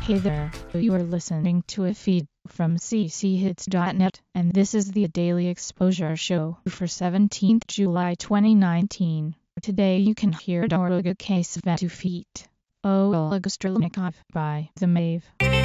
Hey there, you are listening to a feed from cchits.net, and this is the Daily Exposure Show for 17th July 2019. Today you can hear Doroga K-Svetu Feet. Oleg Strelnikov by The Mave.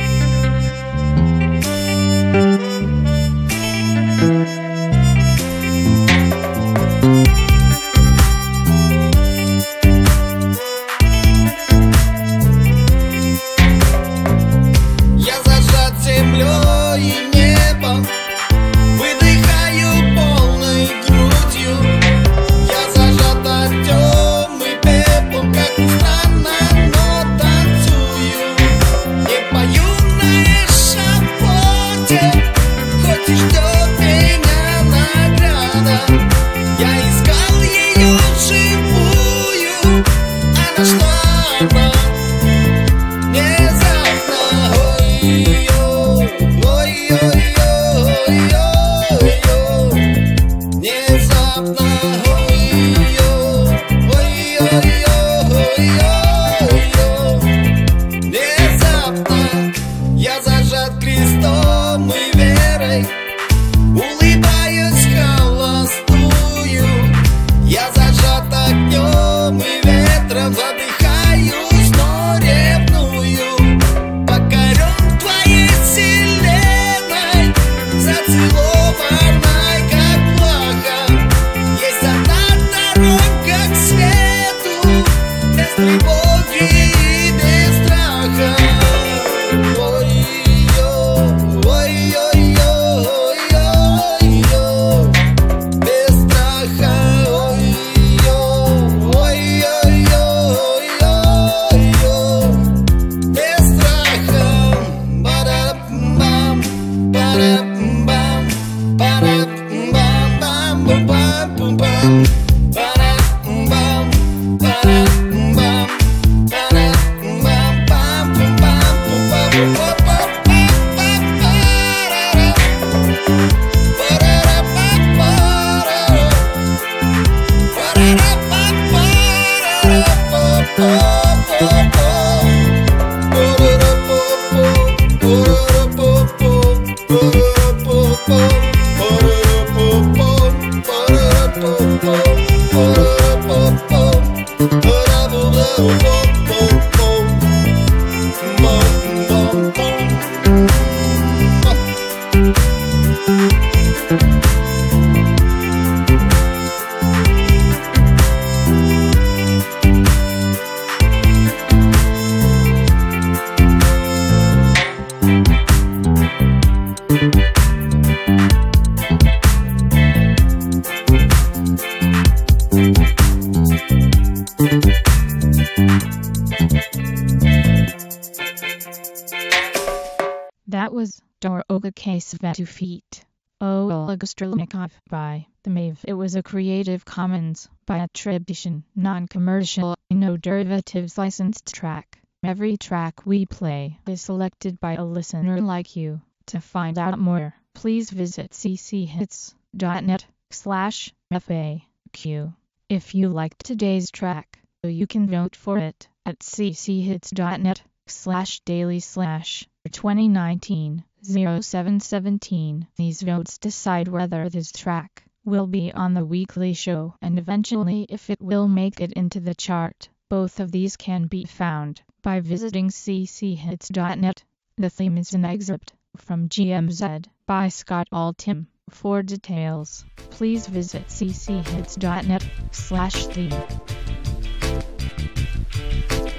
Я зажат крестом и верой, улыбаюсь холостую. Я зажат огнем и ветром, задыхаюсь, но ревную. Покорен твоей вселенной, зацелованной, как плаха. Есть одна дорога к свету, без тревоги и без страха. That was Doroga K-Svetu Feet. Oleg Strelnikov by The Mave. It was a Creative Commons by attribution, non-commercial, no derivatives licensed track. Every track we play is selected by a listener like you. To find out more, please visit cchits.net/FAQ. If you liked today's track, you can vote for it at cchits.net/daily/2019-0717. These votes decide whether this track will be on the weekly show and eventually if it will make it into the chart. Both of these can be found by visiting cchits.net. The theme is an excerpt from GMZ by Scott Altham. For details, please visit cchits.net/theme.